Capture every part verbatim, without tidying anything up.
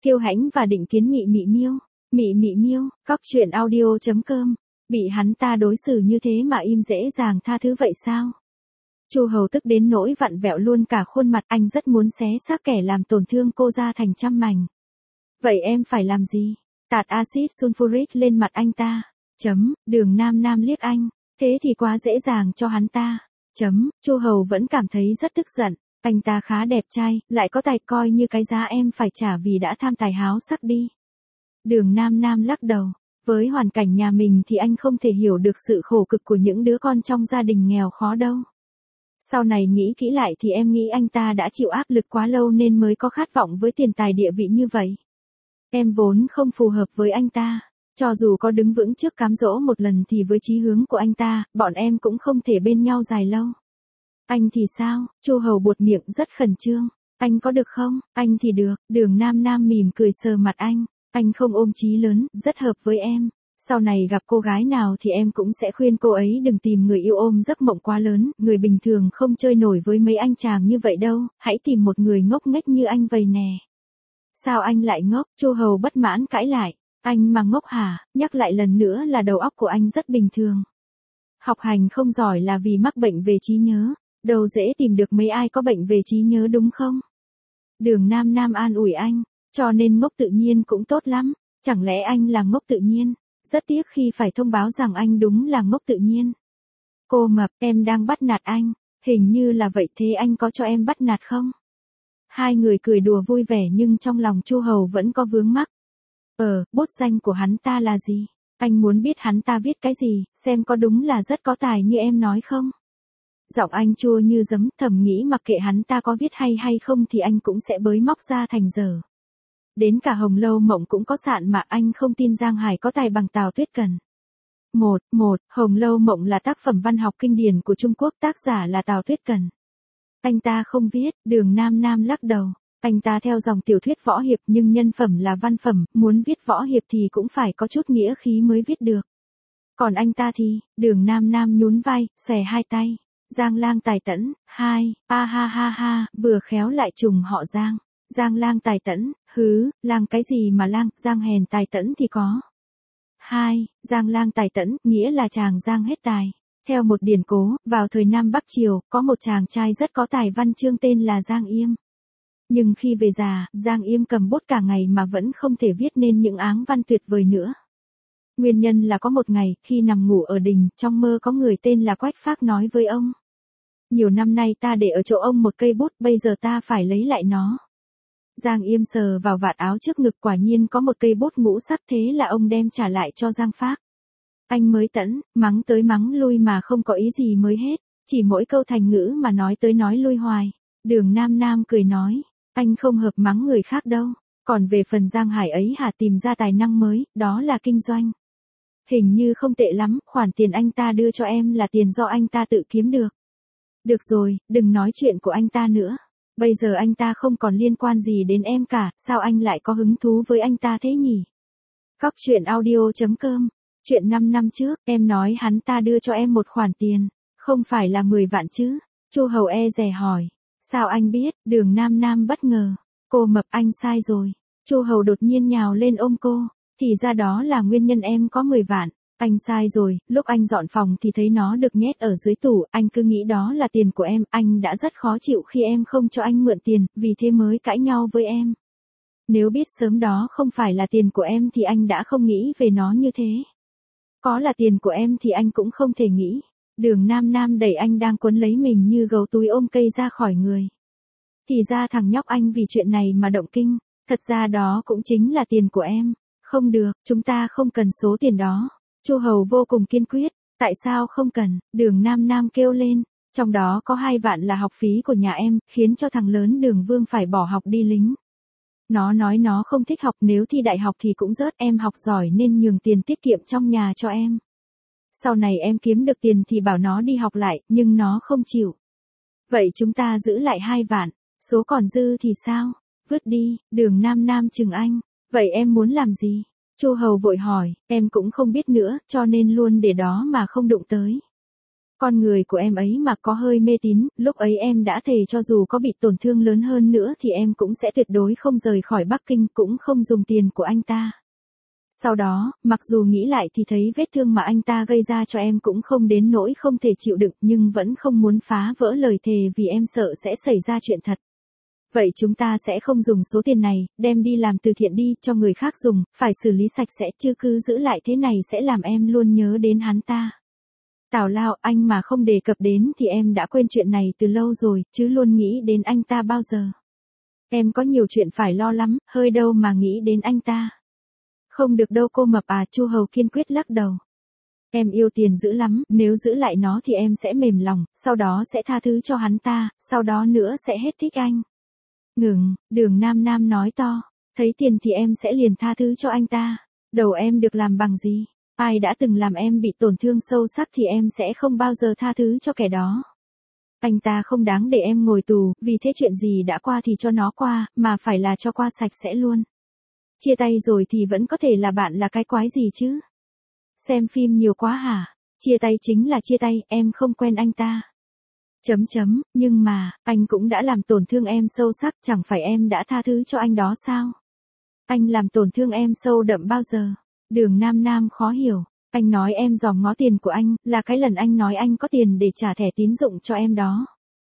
Kiêu Hãnh và định kiến Mị Mị Miêu. Mị Mị Miêu, cóc truyện audio chấm com. Bị hắn ta đối xử như thế mà im dễ dàng tha thứ vậy sao? Chu Hầu tức đến nỗi vặn vẹo luôn cả khuôn mặt, anh rất muốn xé xác kẻ làm tổn thương cô ra thành trăm mảnh. Vậy em phải làm gì? Tạt axit sulfuric lên mặt anh ta. Chấm, Đường Nam Nam liếc anh, thế thì quá dễ dàng cho hắn ta. Chấm, Chu Hầu vẫn cảm thấy rất tức giận, anh ta khá đẹp trai, lại có tài, coi như cái giá em phải trả vì đã tham tài háo sắc đi. Đường Nam Nam lắc đầu, với hoàn cảnh nhà mình thì anh không thể hiểu được sự khổ cực của những đứa con trong gia đình nghèo khó đâu. Sau này nghĩ kỹ lại thì em nghĩ anh ta đã chịu áp lực quá lâu nên mới có khát vọng với tiền tài địa vị như vậy. Em vốn không phù hợp với anh ta, cho dù có đứng vững trước cám dỗ một lần thì với chí hướng của anh ta, bọn em cũng không thể bên nhau dài lâu. Anh thì sao? Chu Hầu buột miệng rất khẩn trương. Anh có được không? Anh thì được. Đường Nam Nam mỉm cười sờ mặt anh. Anh không ôm chí lớn, rất hợp với em. Sau này gặp cô gái nào thì em cũng sẽ khuyên cô ấy đừng tìm người yêu ôm giấc mộng quá lớn, người bình thường không chơi nổi với mấy anh chàng như vậy đâu, hãy tìm một người ngốc nghếch như anh vậy nè. Sao anh lại ngốc? Chu Hầu bất mãn cãi lại. Anh mà ngốc hả? Nhắc lại lần nữa là đầu óc của anh rất bình thường. Học hành không giỏi là vì mắc bệnh về trí nhớ, đâu dễ tìm được mấy ai có bệnh về trí nhớ đúng không? Đường Nam Nam an ủi anh, cho nên ngốc tự nhiên cũng tốt lắm, chẳng lẽ anh là ngốc tự nhiên? Rất tiếc khi phải thông báo rằng anh đúng là ngốc tự nhiên. Cô Mập, em đang bắt nạt anh, hình như là vậy, thế anh có cho em bắt nạt không? Hai người cười đùa vui vẻ nhưng trong lòng Chu Hầu vẫn có vướng mắc. Ờ, bút danh của hắn ta là gì? Anh muốn biết hắn ta viết cái gì, xem có đúng là rất có tài như em nói không? Giọng anh chua như giấm, thầm nghĩ mặc kệ hắn ta có viết hay hay không thì anh cũng sẽ bới móc ra thành dở. Đến cả Hồng Lâu Mộng cũng có sạn mà anh không tin Giang Hải có tài bằng Tào Tuyết Cần. Một, một, Hồng Lâu Mộng là tác phẩm văn học kinh điển của Trung Quốc, tác giả là Tào Tuyết Cần. Anh ta không viết, Đường Nam Nam lắc đầu. Anh ta theo dòng tiểu thuyết võ hiệp nhưng nhân phẩm là văn phẩm, muốn viết võ hiệp thì cũng phải có chút nghĩa khí mới viết được. Còn anh ta thì, Đường Nam Nam nhún vai, xòe hai tay. Giang Lang tài tẫn, hai, a ha ha ha, vừa khéo lại trùng họ Giang. Giang Lang tài tẫn, hứ, lang cái gì mà lang, Giang hèn tài tẫn thì có. Hai, Giang Lang tài tẫn, nghĩa là chàng Giang hết tài. Theo một điển cố, vào thời Nam Bắc Triều, có một chàng trai rất có tài văn chương tên là Giang Yêm. Nhưng khi về già, Giang Yêm cầm bút cả ngày mà vẫn không thể viết nên những áng văn tuyệt vời nữa. Nguyên nhân là có một ngày, khi nằm ngủ ở đình, trong mơ có người tên là Quách Phác nói với ông. Nhiều năm nay ta để ở chỗ ông một cây bút, bây giờ ta phải lấy lại nó. Giang Yêm sờ vào vạt áo trước ngực, quả nhiên có một cây bút ngũ sắc, thế là ông đem trả lại cho Giang Phác. Anh mới tẫn, mắng tới mắng lui mà không có ý gì mới hết, chỉ mỗi câu thành ngữ mà nói tới nói lui hoài. Đường Nam Nam cười nói, anh không hợp mắng người khác đâu, còn về phần Giang Hải ấy hả, tìm ra tài năng mới, đó là kinh doanh. Hình như không tệ lắm, khoản tiền anh ta đưa cho em là tiền do anh ta tự kiếm được. Được rồi, đừng nói chuyện của anh ta nữa. Bây giờ anh ta không còn liên quan gì đến em cả, sao anh lại có hứng thú với anh ta thế nhỉ? Cóc truyện audio chấm com. Chuyện năm năm trước, em nói hắn ta đưa cho em một khoản tiền, không phải là mười vạn chứ? Chu Hầu e dè hỏi. Sao anh biết? Đường Nam Nam bất ngờ. Cô Mập, anh sai rồi. Chu Hầu đột nhiên nhào lên ôm cô. Thì ra đó là nguyên nhân em có mười vạn. Anh sai rồi, lúc anh dọn phòng thì thấy nó được nhét ở dưới tủ, anh cứ nghĩ đó là tiền của em, anh đã rất khó chịu khi em không cho anh mượn tiền, vì thế mới cãi nhau với em. Nếu biết sớm đó không phải là tiền của em thì anh đã không nghĩ về nó như thế. Có là tiền của em thì anh cũng không thể nghĩ. Đường Nam Nam đẩy anh đang quấn lấy mình như gấu túi ôm cây ra khỏi người. Thì ra thằng nhóc anh vì chuyện này mà động kinh, thật ra đó cũng chính là tiền của em. Không được, chúng ta không cần số tiền đó. Chu Hầu vô cùng kiên quyết. Tại sao không cần? Đường Nam Nam kêu lên. Trong đó có hai vạn là học phí của nhà em, khiến cho thằng lớn Đường Vương phải bỏ học đi lính. Nó nói nó không thích học, nếu thi đại học thì cũng rớt, em học giỏi nên nhường tiền tiết kiệm trong nhà cho em. Sau này em kiếm được tiền thì bảo nó đi học lại, nhưng nó không chịu. Vậy chúng ta giữ lại hai vạn, số còn dư thì sao? Vứt đi. Đường Nam Nam chừng anh. Vậy em muốn làm gì? Chu Hầu vội hỏi, em cũng không biết nữa, cho nên luôn để đó mà không đụng tới. Con người của em ấy mà có hơi mê tín, lúc ấy em đã thề cho dù có bị tổn thương lớn hơn nữa thì em cũng sẽ tuyệt đối không rời khỏi Bắc Kinh, cũng không dùng tiền của anh ta. Sau đó, mặc dù nghĩ lại thì thấy vết thương mà anh ta gây ra cho em cũng không đến nỗi không thể chịu đựng, nhưng vẫn không muốn phá vỡ lời thề vì em sợ sẽ xảy ra chuyện thật. Vậy chúng ta sẽ không dùng số tiền này, đem đi làm từ thiện đi, cho người khác dùng, phải xử lý sạch sẽ chứ cứ giữ lại thế này sẽ làm em luôn nhớ đến hắn ta. Tào Lao, anh mà không đề cập đến thì em đã quên chuyện này từ lâu rồi, chứ luôn nghĩ đến anh ta bao giờ. Em có nhiều chuyện phải lo lắm, hơi đâu mà nghĩ đến anh ta. Không được đâu cô mập à, Chu Hầu kiên quyết lắc đầu. Em yêu tiền dữ lắm, nếu giữ lại nó thì em sẽ mềm lòng, sau đó sẽ tha thứ cho hắn ta, sau đó nữa sẽ hết thích anh. Ngừng, Đường Nam Nam nói to, thấy tiền thì em sẽ liền tha thứ cho anh ta. Đầu em được làm bằng gì? Ai đã từng làm em bị tổn thương sâu sắc thì em sẽ không bao giờ tha thứ cho kẻ đó. Anh ta không đáng để em ngồi tù, vì thế chuyện gì đã qua thì cho nó qua, mà phải là cho qua sạch sẽ luôn. Chia tay rồi thì vẫn có thể là bạn là cái quái gì chứ? Xem phim nhiều quá hả? Chia tay chính là chia tay, em không quen anh ta. Chấm chấm, nhưng mà, anh cũng đã làm tổn thương em sâu sắc, chẳng phải em đã tha thứ cho anh đó sao? Anh làm tổn thương em sâu đậm bao giờ? Đường Nam Nam khó hiểu, anh nói em dòm ngó tiền của anh, là cái lần anh nói anh có tiền để trả thẻ tín dụng cho em đó.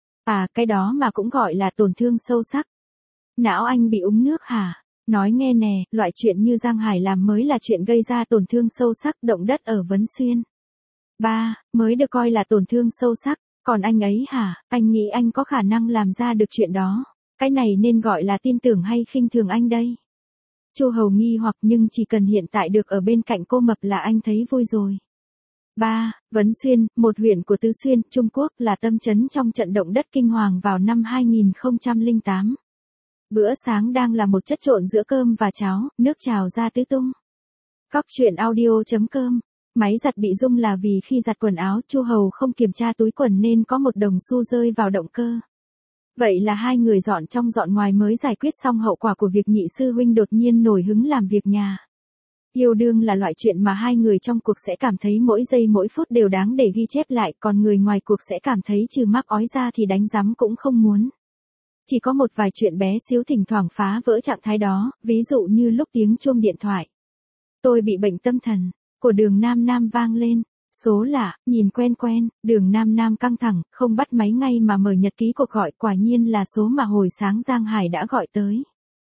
À, cái đó mà cũng gọi là tổn thương sâu sắc. Não anh bị úng nước hả? Nói nghe nè, loại chuyện như Giang Hải làm mới là chuyện gây ra tổn thương sâu sắc, động đất ở Vấn Xuyên. Ba, mới được coi là tổn thương sâu sắc, còn anh ấy hả, anh nghĩ anh có khả năng làm ra được chuyện đó. Cái này nên gọi là tin tưởng hay khinh thường anh đây? Chu Hầu nghi hoặc, nhưng chỉ cần hiện tại được ở bên cạnh cô mập là anh thấy vui rồi. Ba, Vấn Xuyên, một huyện của Tứ Xuyên, Trung Quốc, là tâm chấn trong trận động đất kinh hoàng vào năm hai nghìn không trăm lẻ tám. Bữa sáng đang là một chất trộn giữa cơm và cháo, nước trào ra tứ tung. Cóc truyện audio chấm com. Máy giặt bị rung là vì khi giặt quần áo, Chu Hầu không kiểm tra túi quần nên có một đồng xu rơi vào động cơ. Vậy là hai người dọn trong dọn ngoài mới giải quyết xong hậu quả của việc nhị sư huynh đột nhiên nổi hứng làm việc nhà. Yêu đương là loại chuyện mà hai người trong cuộc sẽ cảm thấy mỗi giây mỗi phút đều đáng để ghi chép lại, còn người ngoài cuộc sẽ cảm thấy trừ mắc ói ra thì đánh rắm cũng không muốn. Chỉ có một vài chuyện bé xíu thỉnh thoảng phá vỡ trạng thái đó, ví dụ như lúc tiếng chuông điện thoại. Tôi bị bệnh tâm thần, của Đường Nam Nam vang lên. Số lạ, nhìn quen quen, Đường Nam Nam căng thẳng, không bắt máy ngay mà mở nhật ký cuộc gọi, quả nhiên là số mà hồi sáng Giang Hải đã gọi tới.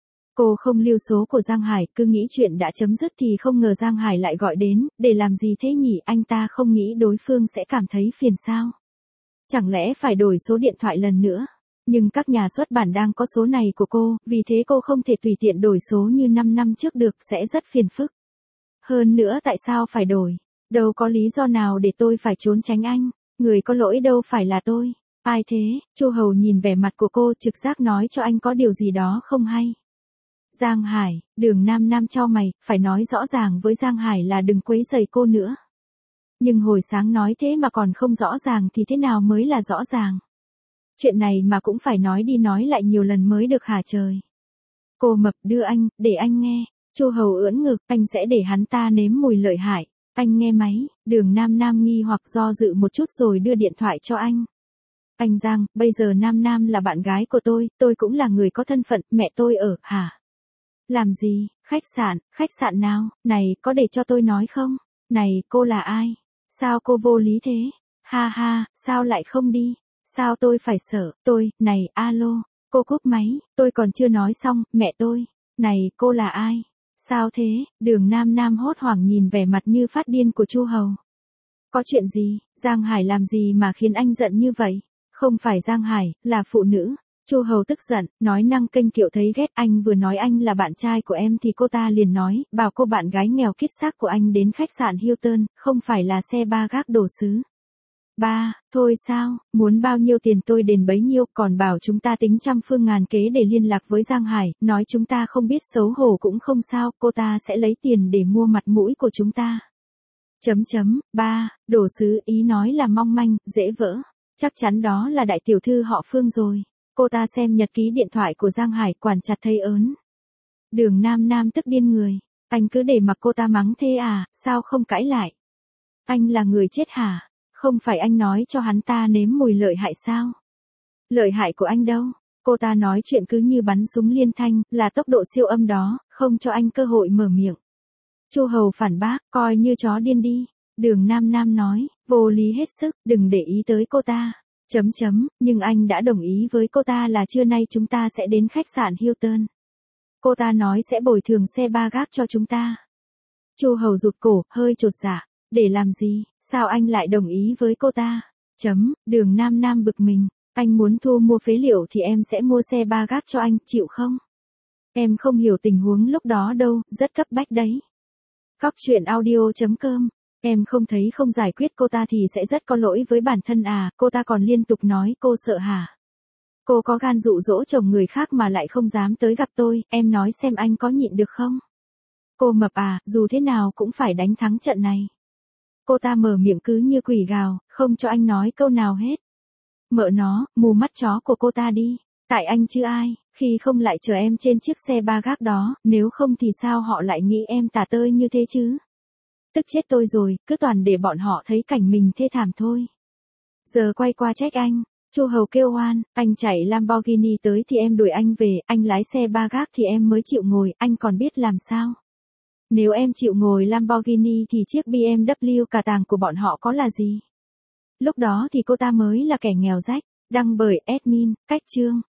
Cô không lưu số của Giang Hải, cứ nghĩ chuyện đã chấm dứt thì không ngờ Giang Hải lại gọi đến, để làm gì thế nhỉ, anh ta không nghĩ đối phương sẽ cảm thấy phiền sao? Chẳng lẽ phải đổi số điện thoại lần nữa? Nhưng các nhà xuất bản đang có số này của cô, vì thế cô không thể tùy tiện đổi số như năm năm trước được, sẽ rất phiền phức. Hơn nữa tại sao phải đổi? Đâu có lý do nào để tôi phải trốn tránh anh, người có lỗi đâu phải là tôi. Ai thế? Chu Hầu nhìn vẻ mặt của cô, trực giác nói cho anh có điều gì đó không hay. Giang Hải, Đường Nam Nam chau mày, phải nói rõ ràng với Giang Hải là đừng quấy rầy cô nữa. Nhưng hồi sáng nói thế mà còn không rõ ràng thì thế nào mới là rõ ràng? Chuyện này mà cũng phải nói đi nói lại nhiều lần mới được hả trời? Cô mập đưa anh, để anh nghe. Chu Hầu ưỡn ngực, anh sẽ để hắn ta nếm mùi lợi hại. Anh nghe máy, Đường Nam Nam nghi hoặc do dự một chút rồi đưa điện thoại cho anh. Anh Giang, bây giờ Nam Nam là bạn gái của tôi, tôi cũng là người có thân phận, mẹ tôi ở, hả? Làm gì, khách sạn, khách sạn nào, này, có để cho tôi nói không? Này, cô là ai? Sao cô vô lý thế? Ha ha, sao lại không đi? Sao tôi phải sợ, tôi, này, alo, cô cúp máy, tôi còn chưa nói xong, mẹ tôi, này, cô là ai? Sao thế? Đường Nam Nam hốt hoảng nhìn vẻ mặt như phát điên của Chu Hầu. Có chuyện gì? Giang Hải làm gì mà khiến anh giận như vậy? Không phải Giang Hải, là phụ nữ. Chu Hầu tức giận, nói năng kênh kiệu thấy ghét, anh vừa nói anh là bạn trai của em thì cô ta liền nói, bảo cô bạn gái nghèo kiết xác của anh đến khách sạn Hilton, không phải là xe ba gác đồ sứ. Ba, thôi sao, muốn bao nhiêu tiền tôi đền bấy nhiêu, còn bảo chúng ta tính trăm phương ngàn kế để liên lạc với Giang Hải, nói chúng ta không biết xấu hổ cũng không sao, cô ta sẽ lấy tiền để mua mặt mũi của chúng ta. Chấm chấm, ba, đồ sứ ý nói là mong manh, dễ vỡ, chắc chắn đó là đại tiểu thư họ Phương rồi. Cô ta xem nhật ký điện thoại của Giang Hải, quản chặt thấy ớn. Đường Nam Nam tức điên người, anh cứ để mặc cô ta mắng thế à, sao không cãi lại? Anh là người chết hả? Không phải anh nói cho hắn ta nếm mùi lợi hại sao? Lợi hại của anh đâu? Cô ta nói chuyện cứ như bắn súng liên thanh, là tốc độ siêu âm đó, không cho anh cơ hội mở miệng. Chu Hầu phản bác, coi như chó điên đi. Đường Nam Nam nói, vô lý hết sức, đừng để ý tới cô ta. Chấm chấm, nhưng anh đã đồng ý với cô ta là trưa nay chúng ta sẽ đến khách sạn Hilton. Cô ta nói sẽ bồi thường xe ba gác cho chúng ta. Chu Hầu rụt cổ, hơi chột dạ. Để làm gì, sao anh lại đồng ý với cô ta? Chấm, Đường Nam Nam bực mình. Anh muốn thu mua phế liệu thì em sẽ mua xe ba gác cho anh, chịu không? Em không hiểu tình huống lúc đó đâu, rất cấp bách đấy. Cóc truyện audio chấm com. Em không thấy không giải quyết cô ta thì sẽ rất có lỗi với bản thân à, cô ta còn liên tục nói cô sợ hả? Cô có gan dụ dỗ chồng người khác mà lại không dám tới gặp tôi, em nói xem anh có nhịn được không? Cô mập à, dù thế nào cũng phải đánh thắng trận này. Cô ta mở miệng cứ như quỷ gào, không cho anh nói câu nào hết. Mợ nó, mù mắt chó của cô ta đi. Tại anh chứ ai, khi không lại chờ em trên chiếc xe ba gác đó, nếu không thì sao họ lại nghĩ em tả tơi như thế chứ? Tức chết tôi rồi, cứ toàn để bọn họ thấy cảnh mình thê thảm thôi. Giờ quay qua trách anh. Chu Hầu kêu oan, anh chạy Lamborghini tới thì em đuổi anh về, anh lái xe ba gác thì em mới chịu ngồi, anh còn biết làm sao? Nếu em chịu ngồi Lamborghini thì chiếc bê em vê cà tàng của bọn họ có là gì? Lúc đó thì cô ta mới là kẻ nghèo rách, đăng bởi admin, cách chương.